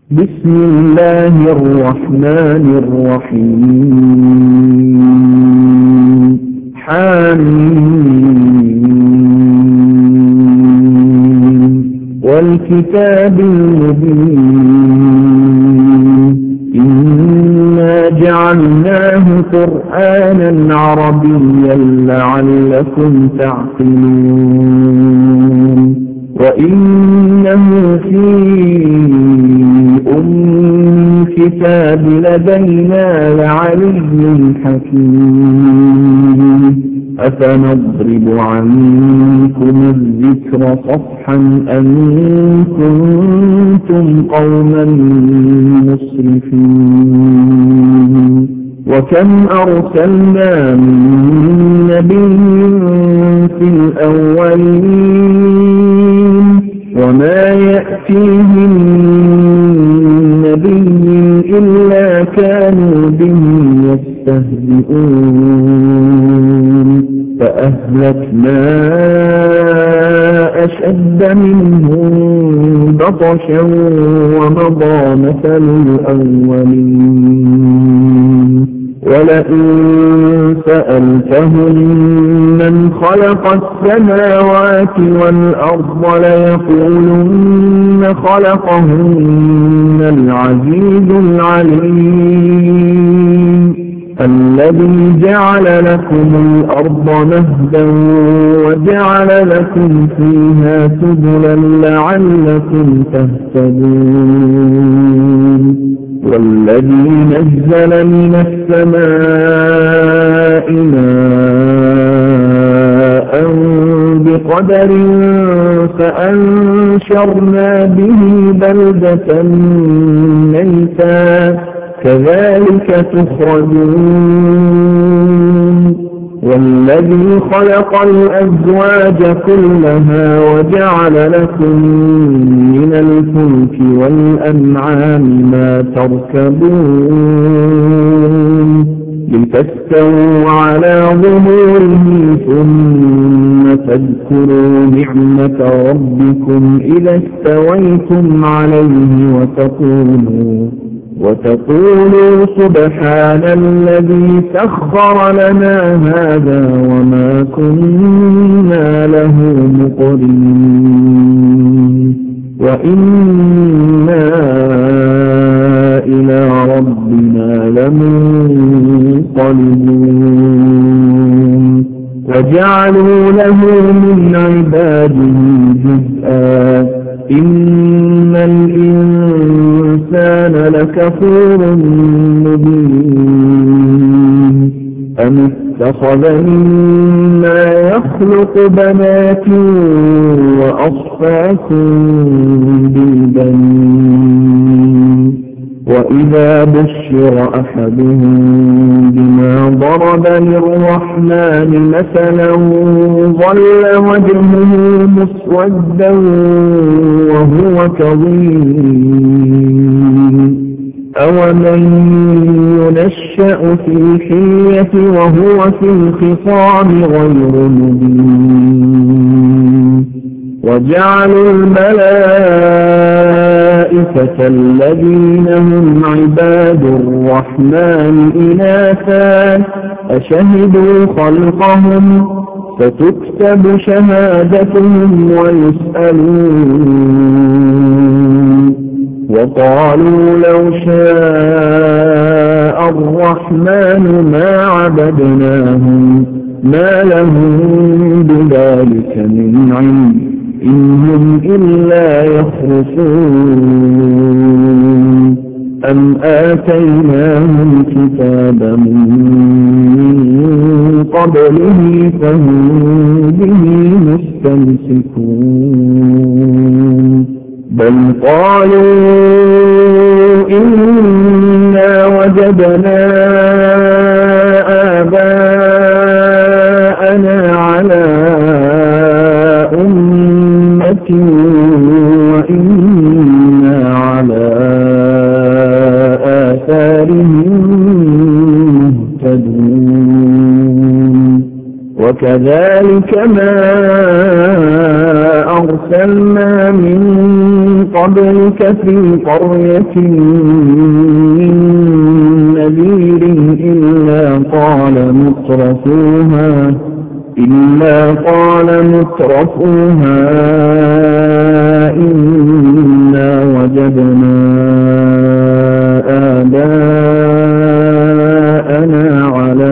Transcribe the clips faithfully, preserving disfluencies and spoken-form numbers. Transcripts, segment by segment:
بسم الله الرحمن الرحيم حميم والكتاب المبين إنا جعلناه قرآنا عربيا لعلكم تعقلون وإنه في أم الكتاب لدينا لعلي حكيم أفنضرب عنكم الذكر صفحا أن كنتم قوما مسرفين وكم أرسلنا من نبي في الأولين وما يأتيهم نبي إلا كانوا به يستهزئون فأهلكنا أشد منهم بطشا ومضى مثل الأولين ولئن سألتهم من خلق السماوات والأرض ليقولن خلقهن العزيز العليم الذي جعل لكم الأرض مهدا وجعل لكم فيها سبلا لعلكم تهتدون والذي نزل من السماء ماء بقدر فأنشرنا به بلدة ميتا كذلك تخرجون والذي خلق الأزواج كلها وجعل لكم من الفلك والأنعام ما تركبون لتستووا على ظهوره ثم تذكروا نعمة ربكم إذا استويتم عليه وتقولوا وتقولوا سبحان الذي سخر لنا هذا وما كنا له مقرنين وإنا إلى ربنا لمنقلبون وجعلوا له من عباده جزءا إن الإنسان لكفور مبين أم اتخذ مما يخلق بنات وأصفاكم بالبنين وإذا بشر أحدهم بما ضرب للرحمن مثلا ظل وجهه مسودا وهو كظيم أومن ينشأ في الحلية وهو في الخصام غير مبين وجعلوا الملائكة الذين هم عباد الرحمن إناثا أشهدوا خلقهم فتكتب شهادتهم ويسألون وقالوا لو شاء الرحمن ما عبدناهم ما لهم بذلك من علم إن هم إلا يخرصون أم آتيناهم كتابا من قبله فهم به مستمسكون بل قالوا إنا وجدنا آباءنا على أمة وإنا على آثارهم مهتدون وكذلك ما أرسلنا من قبلك في قرية من نذير إلا قال مترفوها إلا قال مترفوها إنا وجدنا آباءنا على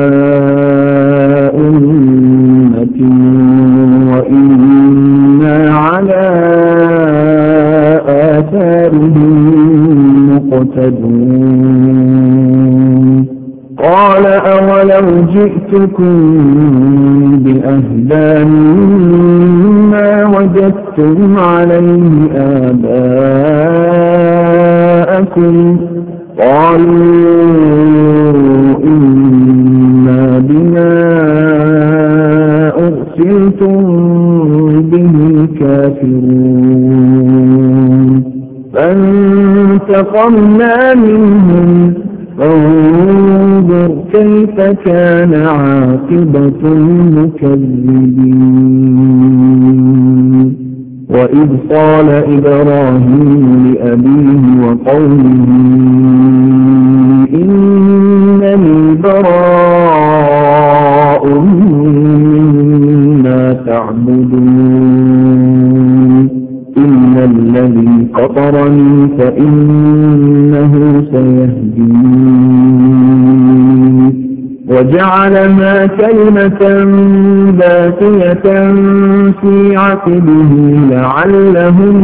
أمة وإنا على آثارهم مقتدون قال أولو جئتكم بأهدى مما وجدتم عليه آباءكم قالوا إنا بما أرسلتم به كافرون فانتقمنا منهم فانظر كيف كان عاقبة المكذبين وإذ قال إبراهيم لأبيه وقومه إنني براء مما تعبدون إلا الذي فطرني فإنه سيهدين وجعلها كلمة باقية في عقبه لعلهم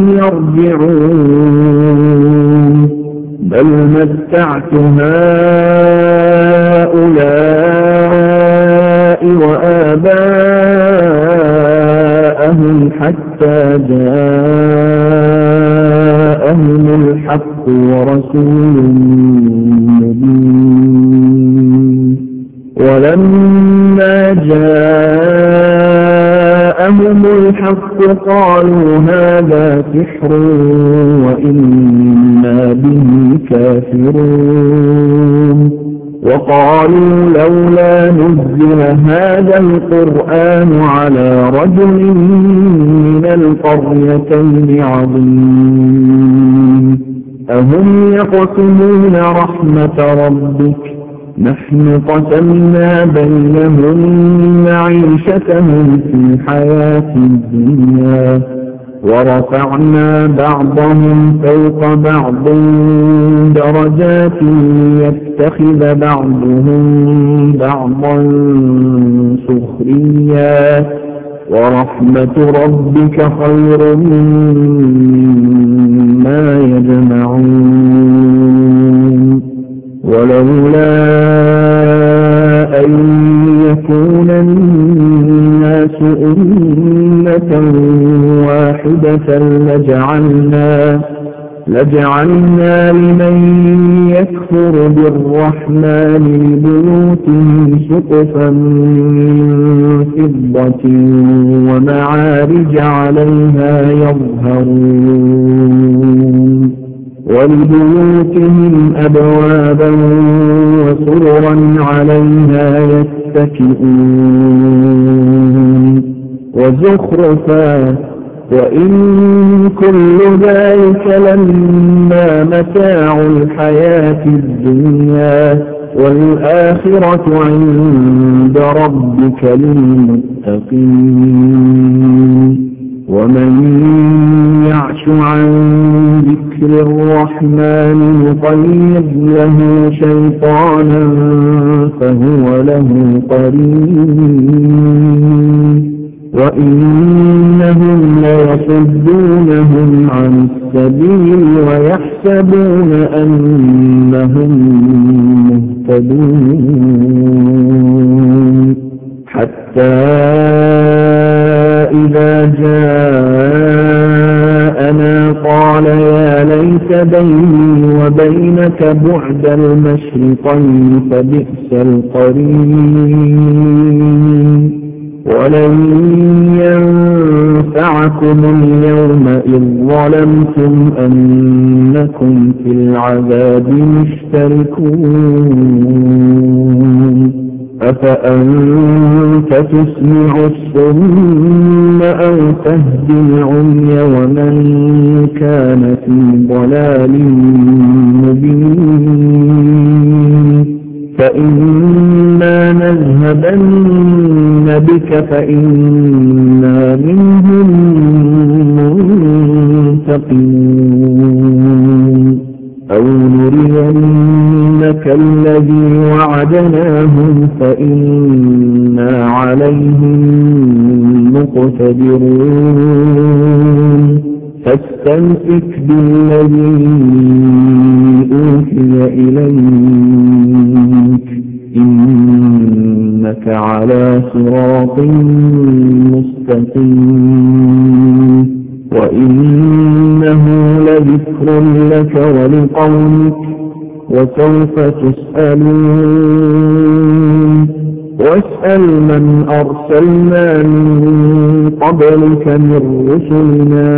يرجعون بل متعت هؤلاء وآباءهم حتى جاءهم الحق ورسول مبين ولما جاءهم الحق قالوا هذا سحر وإنا به كافرون وقالوا لولا نزل هذا القرآن على رجل من القريتين عظيم أهم يقسمون رحمة ربك نحن قسمنا بينهم معيشتهم في الحياة الدنيا ورفعنا بعضهم فوق بعض درجات يتخذ بعضهم بعضا سخريا ورحمة ربك خير مما يجمعون ولولا أن يكون الناس أمة واحدة لجعلنا لجعلنا لمن يكفر بالرحمن لبيوتهم سقفا من فضة ومعارج عليها يظهرون ولبيوتهم أبوابا وسررا عليها يتكئون وزخرفا وإن كل ذلك لما متاع الحياة الدنيا والآخرة عند ربك للمتقين ومن يعش عن ذكر الرحمن نقيض له شيطانا فهو له قرين وإنهم ليصدونهم عن السبيل ويحسبون أنهم مهتدون حتى إذا جاءنا قال يا ليت بيني وبينك بعد المشرقين فبئس القرين ولن ينفعكم اليوم إذ ظلمتم أنكم في العذاب مشتركون أفأنت تسمع الصم أو تهدي العمي ومن كان في ضلال مبين فإما نذهبن بك فإنا منهم منتقمون أو نرينك الذي وعدناهم فإنا عليهم مقتدرون فاستمسك بالذي أوحي إليك إنك على صراط مستقيم وإنه لذكر لك ولقومك وسوف تسألون واسأل من أرسلنا من قبلك من رسلنا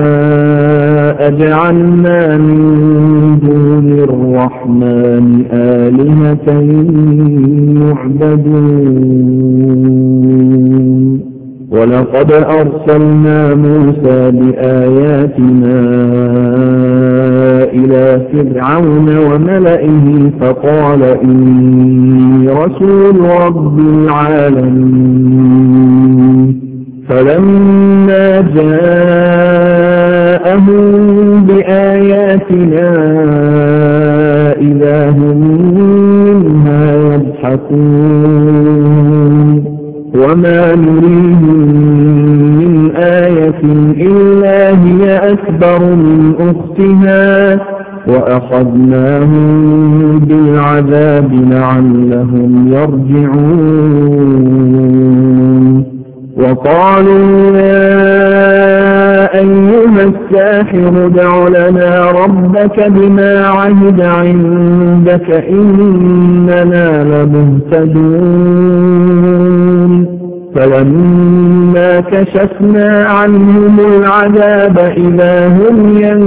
أجعلنا من دون الرحمن آلهة يعبدون ولقد أرسلنا موسى بآياتنا إلى فرعون وملئه فقال إني رسول رب العالمين فلما جاءهم بآياتنا إذا هم منها يضحكون وما نريهم من آية إلا هي أكبر من أختها وأخذناهم بالعذاب لعلهم يرجعون وقالوا يا أيها الساحر ادع لنا ربك بما عهد عندك إننا لمهتدون فلما كشفنا عنهم العذاب إذا هم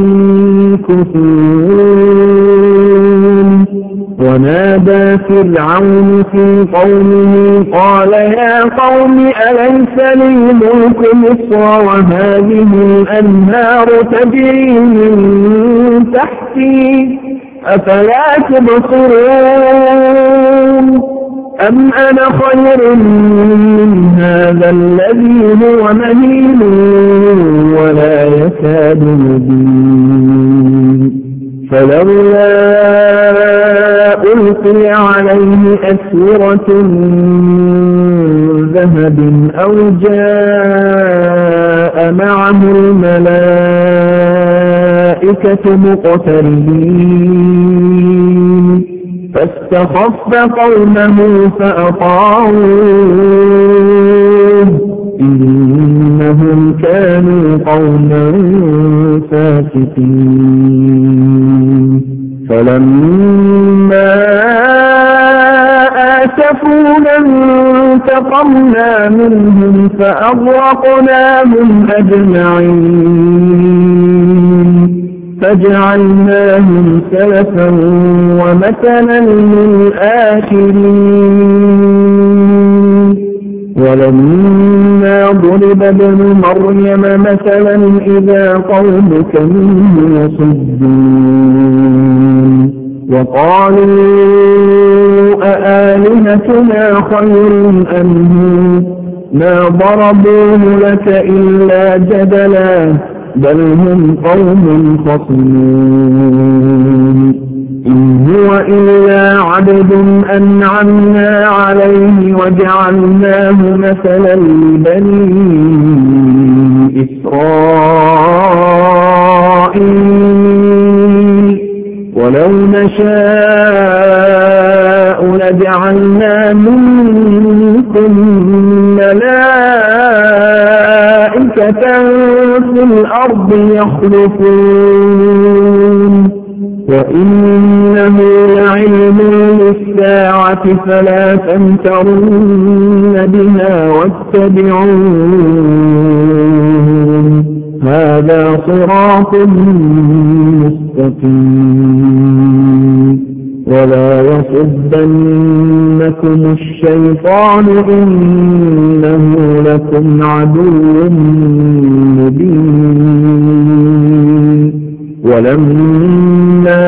ينكثون ونادى فرعون في قومه قال يا قوم أليس لي ملك مصر وهذه الأنهار تجري من تحتي أفلا تبصرون أم أنا خير من هذا الذي هو مهين ولا يكاد يبين فلولا ألقي عليه أسورة من ذهب أو جاء معه الملائكة مقترنين فاستخف قومه فأطاعوه إنهم كانوا قوما فاسقين فلما آسفونا انتقمنا منهم فأغرقناهم أجمعين فجعلناهم سلفا ومثلا للآخرين ولما ضرب ابن مريم مثلا إذا قومك منه يصدون وقالوا أآلهتنا خير أم هو ما ضربوه لك إلا جدلا بل هم قوم خصمون إن هو إلا عبد أنعمنا عليه وجعلناه مثلا لبني إسرائيل ولو نشاء لجعلنا منكم ملائكة في الأرض يخلفون وإنه لعلم للساعة فلا تمترن بها واتبعون هذا صراط مستقيم ولا يصدنكم الشيطان إنه لكم عدو مبين ولما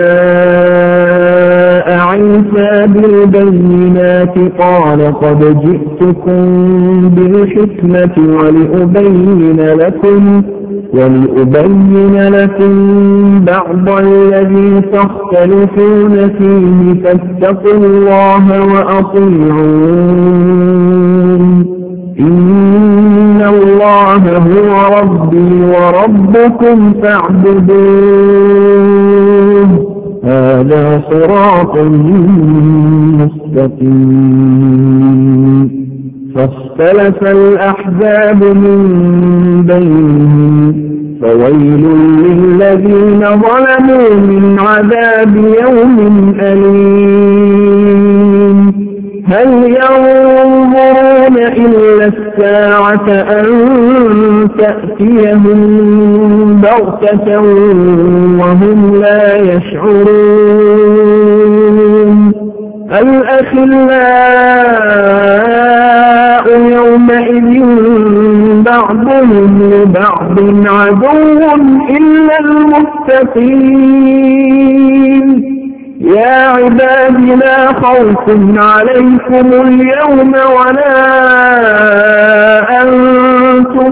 جاء عيسى بالبينات قال قد جئتكم بالحكمة ولأبين لكم ولأبين لكم بعض الذي تختلفون فيه فاتقوا الله وأطيعون إن الله هو ربي وربكم فاعبدوه هذا صراط مستقيم فاختلف الأحزاب من بينهم فويل للذين ظلموا من عذاب يوم أليم هل ينظرون إلا الساعة أن تأتيهم بغتة وهم لا يشعرون الأخلاء يومئذ بعضهم لبعض عدو إلا المتقين يا عباد لا خوف عليكم اليوم ولا أنتم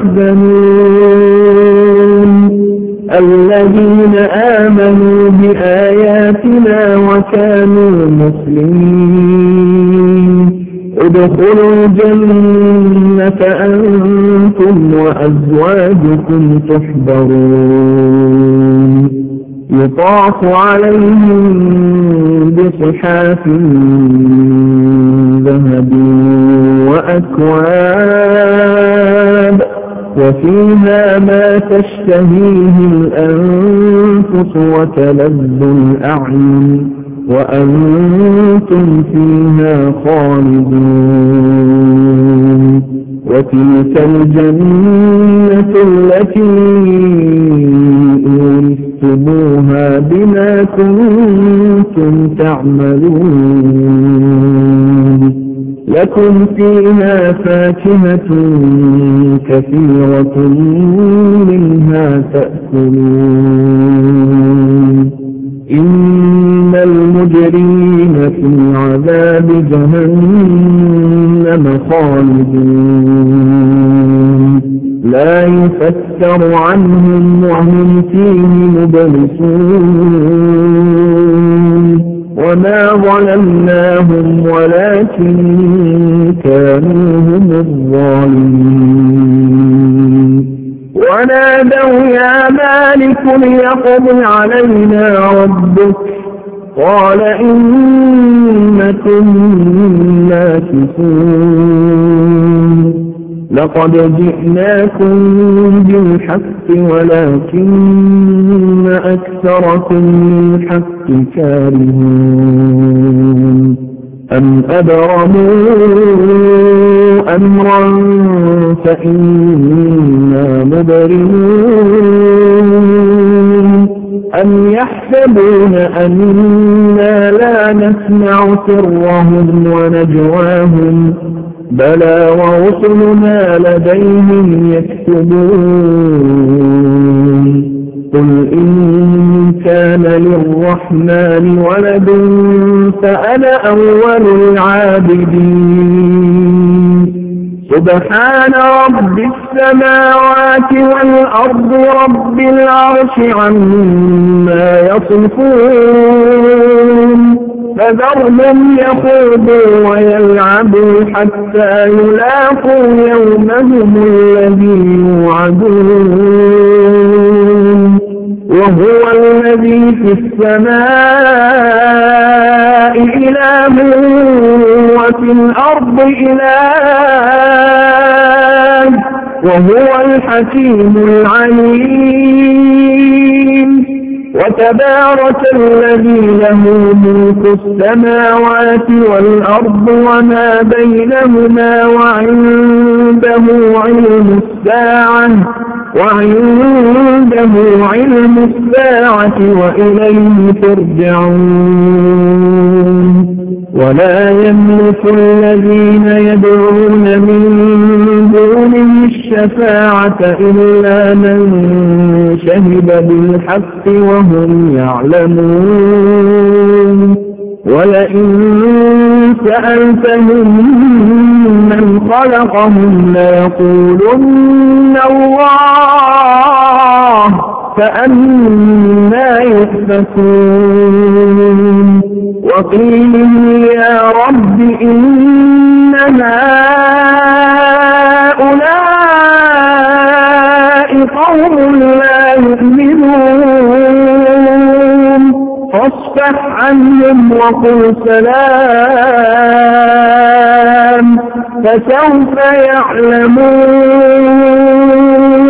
تحزنون الذين آمنوا بآياتنا وكانوا مسلمين ادخلوا الجنة أنتم وأزواجكم تحبرون يطاف عليهم بصحاف ذهب وأكواب وفيها ما تشتهيه الأنفس وتلذ الأعين وأنتم فيها خالدون وتلك الجنة التي أورثتموها بما كنتم تعملون لكم فيها فاكهة كثيرة منها تأكلون إن المجرمين في عذاب جهنم خالدون لا يفتر عنهم وهم فيه مبلسون وما ظلمناهم ولكن كانوا هم الظالمين ونادوا يا مالك ليقض علينا ربك قال إنكم ماكثون لقد جئناكم بالحق ولكن أكثركم للحق كارهون أم أبرموا أمرا فإنا مبرمون أم يحسبون أننا لا نسمع سرهم ونجواهم بلى ورسلنا لديهم يكتبون قل إن كان للرحمن ولد فأنا أول العابدين سبحان رب السماوات والأرض رب العرش عما يصفون فذرهم يخوضوا ويلعبوا حتى يلاقوا يومهم الذي يوعدون وهو الذي في السماء إله وفي الأرض إله وهو الحكيم العليم وتبارك الذي له ملك السماوات والأرض وما بينهما وعنده علم الساعة وعنده علم الساعة وإليه ترجعون ولا يملك الذين يدعون من دونه الشفاعة إلا من شهد بالحق وهم يعلمون ولئن سألتهم من خلقهم ليقولن الله فأنى يؤفكون وقيله يا رب إن هؤلاء قوم لا يؤمنون فاصفح عنهم وقل سلام فسوف يعلمون